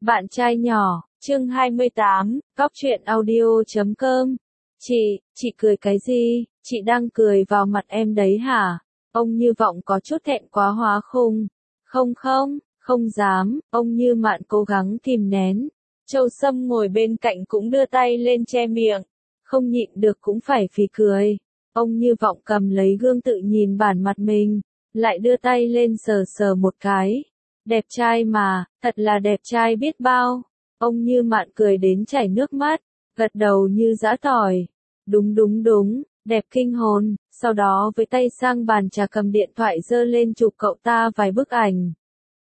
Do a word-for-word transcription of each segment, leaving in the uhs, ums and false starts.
Bạn trai nhỏ, chương hai mươi tám, cóc truyện audio chấm com. Chị, chị cười cái gì, chị đang cười vào mặt em đấy hả? Ông Như Vọng có chút thẹn quá hóa khùng. Không không, không dám, ông Như Mạn cố gắng kìm nén. Châu Sâm ngồi bên cạnh cũng đưa tay lên che miệng. Không nhịn được cũng phải phì cười. Ông Như Vọng cầm lấy gương tự nhìn bản mặt mình, lại đưa tay lên sờ sờ một cái. Đẹp trai mà, thật là đẹp trai biết bao. Ông Như Mạn cười đến chảy nước mắt, gật đầu như giã tỏi. Đúng đúng đúng, đẹp kinh hồn. Sau đó với tay sang bàn trà cầm điện thoại giơ lên chụp cậu ta vài bức ảnh.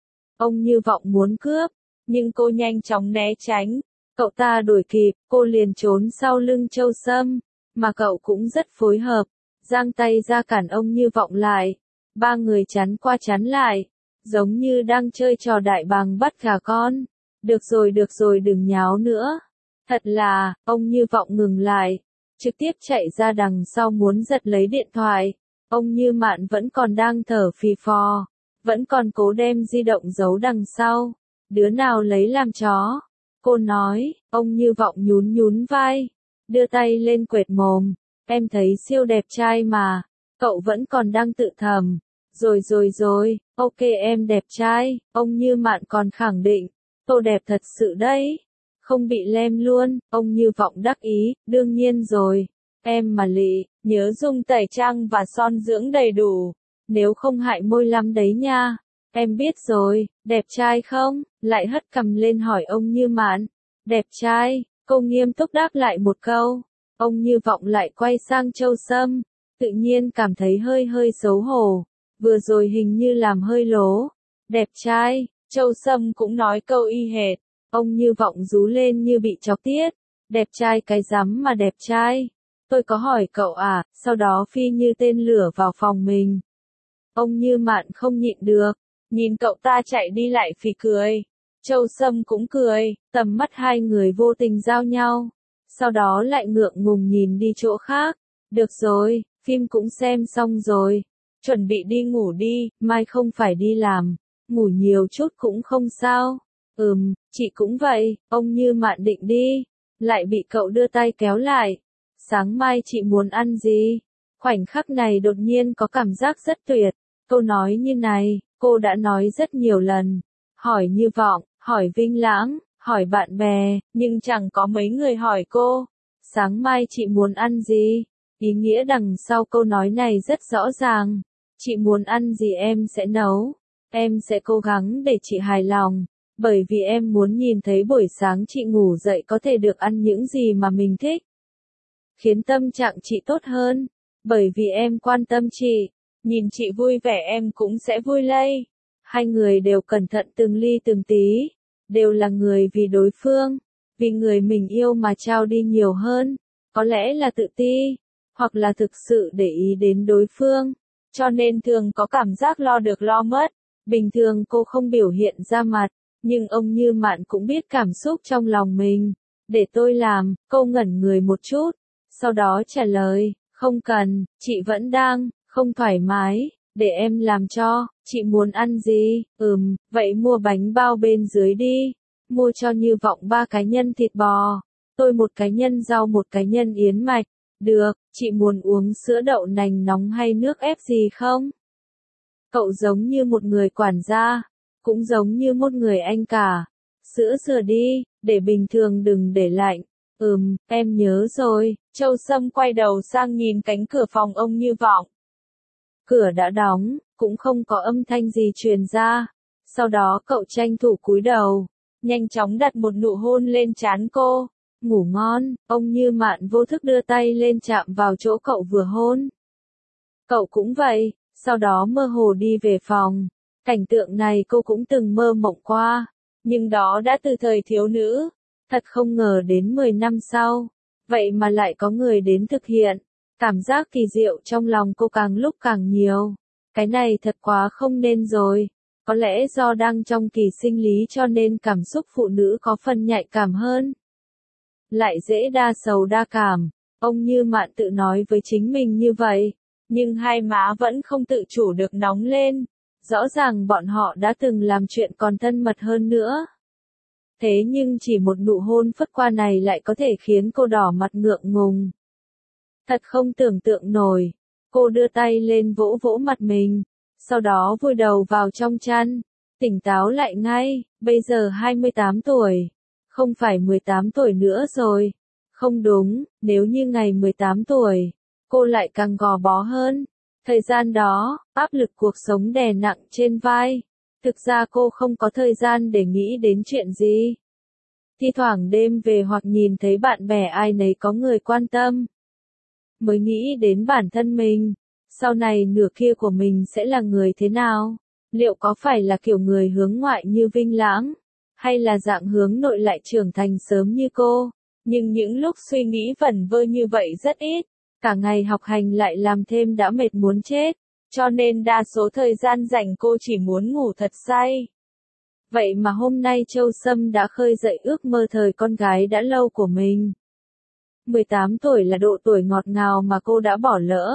Ông Như Vọng muốn cướp, nhưng cô nhanh chóng né tránh. Cậu ta đuổi kịp, cô liền trốn sau lưng Châu Sâm, mà cậu cũng rất phối hợp, giang tay ra cản ông Như Vọng lại. Ba người chắn qua chắn lại, giống như đang chơi trò đại bàng bắt gà con. Được rồi được rồi đừng nháo nữa. Thật là, ông Như Vọng ngừng lại, trực tiếp chạy ra đằng sau muốn giật lấy điện thoại. Ông Như Mạn vẫn còn đang thở phì phò, vẫn còn cố đem di động giấu đằng sau. Đứa nào lấy làm chó? Cô nói. Ông Như Vọng nhún nhún vai, đưa tay lên quệt mồm. Em thấy siêu đẹp trai mà. Cậu vẫn còn đang tự thầm. Rồi rồi rồi, ok em đẹp trai. Ông Như Mạn còn khẳng định, tô đẹp thật sự đấy. Không bị lem luôn. Ông Như Vọng đắc ý, đương nhiên rồi. Em mà lị, nhớ dùng tẩy trang và son dưỡng đầy đủ, nếu không hại môi lắm đấy nha. Em biết rồi. Đẹp trai không? Lại hất cằm lên hỏi ông Như Mạn. Đẹp trai. Cô nghiêm túc đáp lại một câu. Ông Như Vọng lại quay sang Châu Sâm, tự nhiên cảm thấy hơi hơi xấu hổ. Vừa rồi hình như làm hơi lố. Đẹp trai. Châu Sâm cũng nói câu y hệt. Ông Như Vọng rú lên như bị chọc tiết. Đẹp trai cái rắm mà đẹp trai. Tôi có hỏi cậu à, sau đó phi như tên lửa vào phòng mình. Ông Như Mạn không nhịn được, nhìn cậu ta chạy đi lại phì cười. Châu Sâm cũng cười, tầm mắt hai người vô tình giao nhau. Sau đó lại ngượng ngùng nhìn đi chỗ khác. Được rồi, phim cũng xem xong rồi. Chuẩn bị đi ngủ đi, mai không phải đi làm. Ngủ nhiều chút cũng không sao. Ừm, chị cũng vậy. Ông Như Mạn định đi, lại bị cậu đưa tay kéo lại. Sáng mai chị muốn ăn gì? Khoảnh khắc này đột nhiên có cảm giác rất tuyệt. Câu nói như này, cô đã nói rất nhiều lần. Hỏi Như Vọng, hỏi Vinh Lãng, hỏi bạn bè, nhưng chẳng có mấy người hỏi cô. Sáng mai chị muốn ăn gì? Ý nghĩa đằng sau câu nói này rất rõ ràng. Chị muốn ăn gì em sẽ nấu. Em sẽ cố gắng để chị hài lòng. Bởi vì em muốn nhìn thấy buổi sáng chị ngủ dậy có thể được ăn những gì mà mình thích. Khiến tâm trạng chị tốt hơn. Bởi vì em quan tâm chị. Nhìn chị vui vẻ em cũng sẽ vui lây. Hai người đều cẩn thận từng ly từng tí. Đều là người vì đối phương. Vì người mình yêu mà trao đi nhiều hơn. Có lẽ là tự ti. Hoặc là thực sự để ý đến đối phương. Cho nên thường có cảm giác lo được lo mất. Bình thường cô không biểu hiện ra mặt. Nhưng ông Như Mạn cũng biết cảm xúc trong lòng mình. Để tôi làm. Cô ngẩn người một chút. Sau đó trả lời. Không cần, chị vẫn đang không thoải mái, để em làm cho. Chị muốn ăn gì? Ừm, vậy mua bánh bao bên dưới đi. Mua cho Như Vọng ba cái nhân thịt bò, tôi một cái nhân rau một cái nhân yến mạch. Được, chị muốn uống sữa đậu nành nóng hay nước ép gì không? Cậu giống như một người quản gia, cũng giống như một người anh cả. Sữa dừa đi, để bình thường đừng để lạnh. Ừm, em nhớ rồi. Châu Sâm quay đầu sang nhìn cánh cửa phòng ông Như Vọng. Cửa đã đóng, cũng không có âm thanh gì truyền ra. Sau đó cậu tranh thủ cúi đầu, nhanh chóng đặt một nụ hôn lên trán cô. Ngủ ngon. Ông Như Mạn vô thức đưa tay lên chạm vào chỗ cậu vừa hôn. Cậu cũng vậy. Sau đó mơ hồ đi về phòng. Cảnh tượng này cô cũng từng mơ mộng qua. Nhưng đó đã từ thời thiếu nữ. Thật không ngờ đến mười năm sau. Vậy mà lại có người đến thực hiện. Cảm giác kỳ diệu trong lòng cô càng lúc càng nhiều. Cái này thật quá không nên rồi. Có lẽ do đang trong kỳ sinh lý cho nên cảm xúc phụ nữ có phần nhạy cảm hơn. Lại dễ đa sầu đa cảm. Ông Như Mạn tự nói với chính mình như vậy. Nhưng hai má vẫn không tự chủ được nóng lên. Rõ ràng bọn họ đã từng làm chuyện còn thân mật hơn nữa. Thế nhưng chỉ một nụ hôn phất qua này lại có thể khiến cô đỏ mặt ngượng ngùng. Thật không tưởng tượng nổi. Cô đưa tay lên vỗ vỗ mặt mình, sau đó vùi đầu vào trong chăn, tỉnh táo lại ngay, bây giờ hai mươi tám tuổi, không phải mười tám tuổi nữa rồi. Không đúng, nếu như ngày mười tám tuổi, cô lại càng gò bó hơn. Thời gian đó, áp lực cuộc sống đè nặng trên vai. Thực ra cô không có thời gian để nghĩ đến chuyện gì. Thi thoảng đêm về hoặc nhìn thấy bạn bè ai nấy có người quan tâm, mới nghĩ đến bản thân mình. Sau này nửa kia của mình sẽ là người thế nào? Liệu có phải là kiểu người hướng ngoại như Vinh Lãng? Hay là dạng hướng nội lại trưởng thành sớm như cô? Nhưng những lúc suy nghĩ vẩn vơ như vậy rất ít. Cả ngày học hành lại làm thêm đã mệt muốn chết. Cho nên đa số thời gian rảnh cô chỉ muốn ngủ thật say. Vậy mà hôm nay Châu Sâm đã khơi dậy ước mơ thời con gái đã lâu của mình. mười tám tuổi là độ tuổi ngọt ngào mà cô đã bỏ lỡ.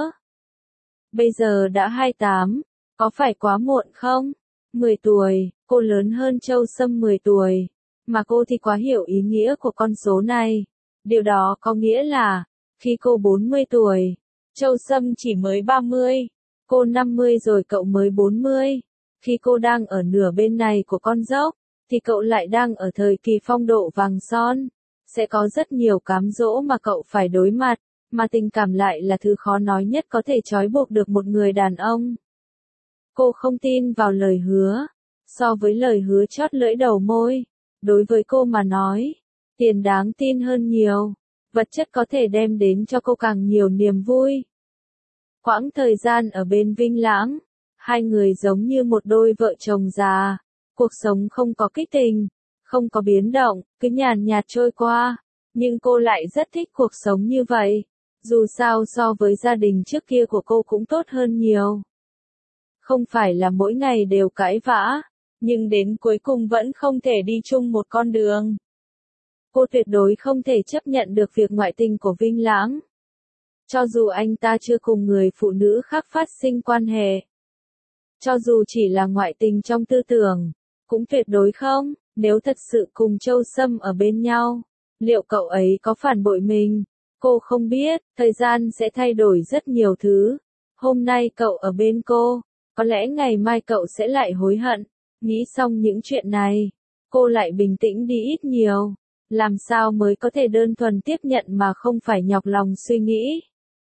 Bây giờ đã hai mươi tám, có phải quá muộn không? mười tuổi, cô lớn hơn Châu Sâm mười tuổi, mà cô thì quá hiểu ý nghĩa của con số này. Điều đó có nghĩa là, khi cô bốn mươi tuổi, Châu Sâm chỉ mới ba mươi, cô năm mươi rồi cậu mới bốn mươi. Khi cô đang ở nửa bên này của con dốc, thì cậu lại đang ở thời kỳ phong độ vàng son. Sẽ có rất nhiều cám dỗ mà cậu phải đối mặt, mà tình cảm lại là thứ khó nói nhất có thể trói buộc được một người đàn ông. Cô không tin vào lời hứa. So với lời hứa chót lưỡi đầu môi, đối với cô mà nói, tiền đáng tin hơn nhiều. Vật chất có thể đem đến cho cô càng nhiều niềm vui. Quãng thời gian ở bên Vinh Lãng, hai người giống như một đôi vợ chồng già. Cuộc sống không có kích tình, không có biến động, cứ nhàn nhạt trôi qua. Nhưng cô lại rất thích cuộc sống như vậy. Dù sao so với gia đình trước kia của cô cũng tốt hơn nhiều. Không phải là mỗi ngày đều cãi vã, nhưng đến cuối cùng vẫn không thể đi chung một con đường. Cô tuyệt đối không thể chấp nhận được việc ngoại tình của Vinh Lãng. Cho dù anh ta chưa cùng người phụ nữ khác phát sinh quan hệ. Cho dù chỉ là ngoại tình trong tư tưởng, cũng tuyệt đối không. Nếu thật sự cùng Châu Sâm ở bên nhau, liệu cậu ấy có phản bội mình? Cô không biết, thời gian sẽ thay đổi rất nhiều thứ. Hôm nay cậu ở bên cô, có lẽ ngày mai cậu sẽ lại hối hận. Nghĩ xong những chuyện này, cô lại bình tĩnh đi ít nhiều. Làm sao mới có thể đơn thuần tiếp nhận mà không phải nhọc lòng suy nghĩ.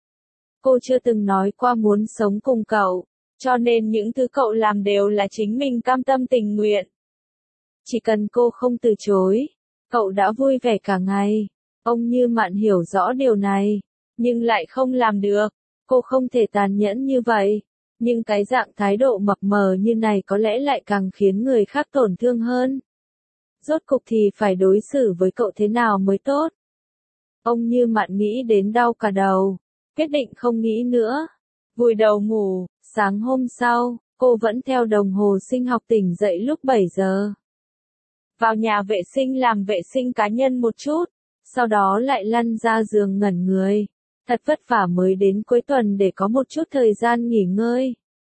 Cô chưa từng nói qua muốn sống cùng cậu, cho nên những thứ cậu làm đều là chính mình cam tâm tình nguyện. Chỉ cần cô không từ chối, cậu đã vui vẻ cả ngày. Ông Như Mạn hiểu rõ điều này, nhưng lại không làm được. Cô không thể tàn nhẫn như vậy, nhưng cái dạng thái độ mập mờ như này có lẽ lại càng khiến người khác tổn thương hơn. Rốt cục thì phải đối xử với cậu thế nào mới tốt? Ông Như Mạn nghĩ đến đau cả đầu, quyết định không nghĩ nữa. Vùi đầu ngủ, sáng hôm sau, cô vẫn theo đồng hồ sinh học tỉnh dậy lúc bảy giờ. Vào nhà vệ sinh làm vệ sinh cá nhân một chút, sau đó lại lăn ra giường ngẩn người. Thật vất vả mới đến cuối tuần để có một chút thời gian nghỉ ngơi.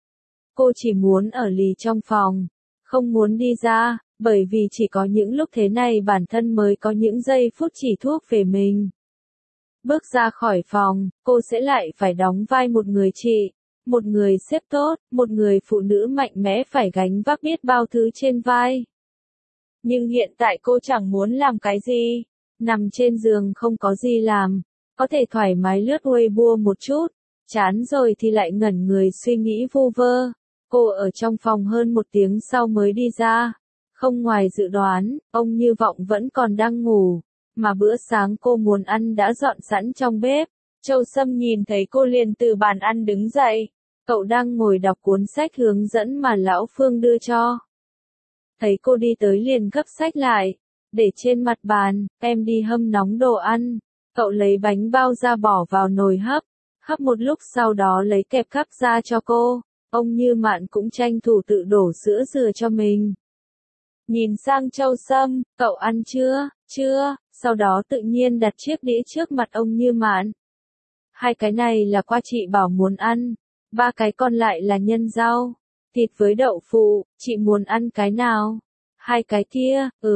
Cô chỉ muốn ở lì trong phòng, không muốn đi ra, bởi vì chỉ có những lúc thế này bản thân mới có những giây phút chỉ thuốc về mình. Bước ra khỏi phòng, cô sẽ lại phải đóng vai một người chị, một người sếp tốt, một người phụ nữ mạnh mẽ phải gánh vác biết bao thứ trên vai. Nhưng hiện tại cô chẳng muốn làm cái gì, nằm trên giường không có gì làm, có thể thoải mái lướt Weibo một chút, chán rồi thì lại ngẩn người suy nghĩ vu vơ. Cô ở trong phòng hơn một tiếng sau mới đi ra. Không ngoài dự đoán, ông Như Vọng vẫn còn đang ngủ, mà bữa sáng cô muốn ăn đã dọn sẵn trong bếp. Châu Sâm nhìn thấy cô liền từ bàn ăn đứng dậy. Cậu đang ngồi đọc cuốn sách hướng dẫn mà Lão Phương đưa cho. Thấy cô đi tới liền gấp sách lại, để trên mặt bàn, em đi hâm nóng đồ ăn. Cậu lấy bánh bao ra bỏ vào nồi hấp, hấp một lúc sau đó lấy kẹp cắp ra cho cô. Ông Như Mạn cũng tranh thủ tự đổ sữa dừa cho mình. Nhìn sang Châu Sâm, cậu ăn chưa, chưa, sau đó tự nhiên đặt chiếc đĩa trước mặt ông Như Mạn. Hai cái này là qua chị bảo muốn ăn, ba cái còn lại là nhân rau, thịt với đậu phụ, chị muốn ăn cái nào? Hai cái kia, ừm,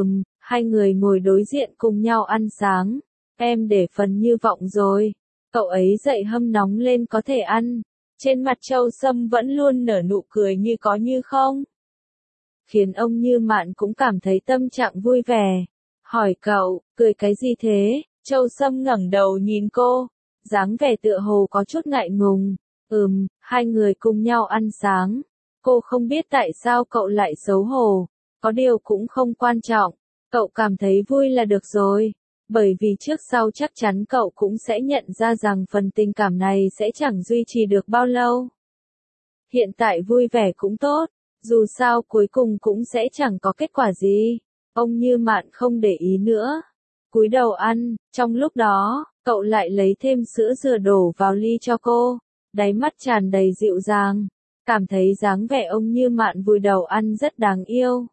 Hai người ngồi đối diện cùng nhau ăn sáng. Em để phần Như Vọng rồi. Cậu ấy dậy hâm nóng lên có thể ăn. Trên mặt Châu Sâm vẫn luôn nở nụ cười như có như không. Khiến ông Như Mạn cũng cảm thấy tâm trạng vui vẻ. Hỏi cậu, cười cái gì thế? Châu Sâm ngẩng đầu nhìn cô. Dáng vẻ tựa hồ có chút ngại ngùng. Ừm, hai người cùng nhau ăn sáng. Cô không biết tại sao cậu lại xấu hổ. Có điều cũng không quan trọng. Cậu cảm thấy vui là được rồi. Bởi vì trước sau chắc chắn cậu cũng sẽ nhận ra rằng phần tình cảm này sẽ chẳng duy trì được bao lâu. Hiện tại vui vẻ cũng tốt. Dù sao cuối cùng cũng sẽ chẳng có kết quả gì. Ông Như Mạn không để ý nữa. Cúi đầu ăn, trong lúc đó, cậu lại lấy thêm sữa dừa đổ vào ly cho cô. Đáy mắt tràn đầy dịu dàng. Cảm thấy dáng vẻ ông Như Mạn vùi đầu ăn rất đáng yêu.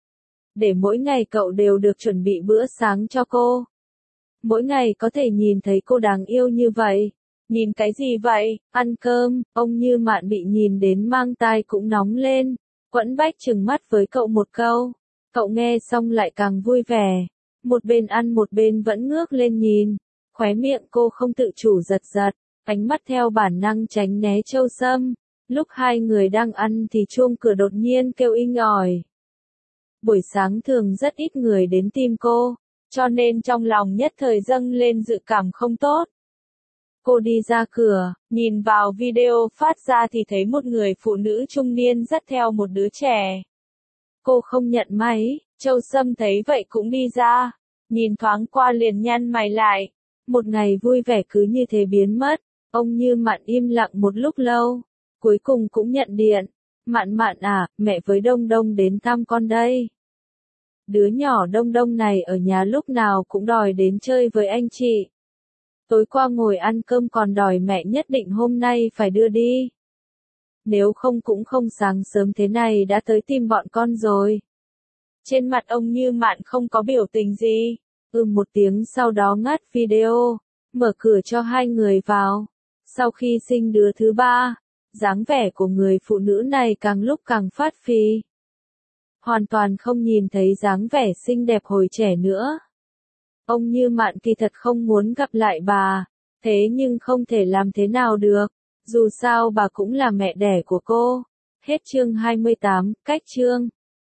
Để mỗi ngày cậu đều được chuẩn bị bữa sáng cho cô. Mỗi ngày có thể nhìn thấy cô đáng yêu như vậy. Nhìn cái gì vậy? Ăn cơm, ông Như Mạn bị nhìn đến mang tai cũng nóng lên. Quẫn bách trừng mắt với cậu một câu. Cậu nghe xong lại càng vui vẻ. Một bên ăn một bên vẫn ngước lên nhìn. Khóe miệng cô không tự chủ giật giật. Ánh mắt theo bản năng tránh né Châu Sâm. Lúc hai người đang ăn thì chuông cửa đột nhiên kêu inh ỏi. Buổi sáng thường rất ít người đến tìm cô. Cho nên trong lòng nhất thời dâng lên dự cảm không tốt. Cô đi ra cửa, nhìn vào video phát ra thì thấy một người phụ nữ trung niên dắt theo một đứa trẻ. Cô không nhận máy, Châu Sâm thấy vậy cũng đi ra. Nhìn thoáng qua liền nhăn mày lại. Một ngày vui vẻ cứ như thế biến mất. Ông Như Mạn im lặng một lúc lâu. Cuối cùng cũng nhận điện. Mạn Mạn à, mẹ với Đông Đông đến thăm con đây. Đứa nhỏ Đông Đông này ở nhà lúc nào cũng đòi đến chơi với anh chị. Tối qua ngồi ăn cơm còn đòi mẹ nhất định hôm nay phải đưa đi. Nếu không cũng không sáng sớm thế này đã tới tìm bọn con rồi. Trên mặt ông Như Mạn không có biểu tình gì. Ừm một tiếng sau đó ngắt video. Mở cửa cho hai người vào. Sau khi sinh đứa thứ ba, dáng vẻ của người phụ nữ này càng lúc càng phát phì. Hoàn toàn không nhìn thấy dáng vẻ xinh đẹp hồi trẻ nữa. Ông Như Mạn kỳ thật không muốn gặp lại bà, thế nhưng không thể làm thế nào được, dù sao bà cũng là mẹ đẻ của cô. Hết chương hai mươi tám, cách chương.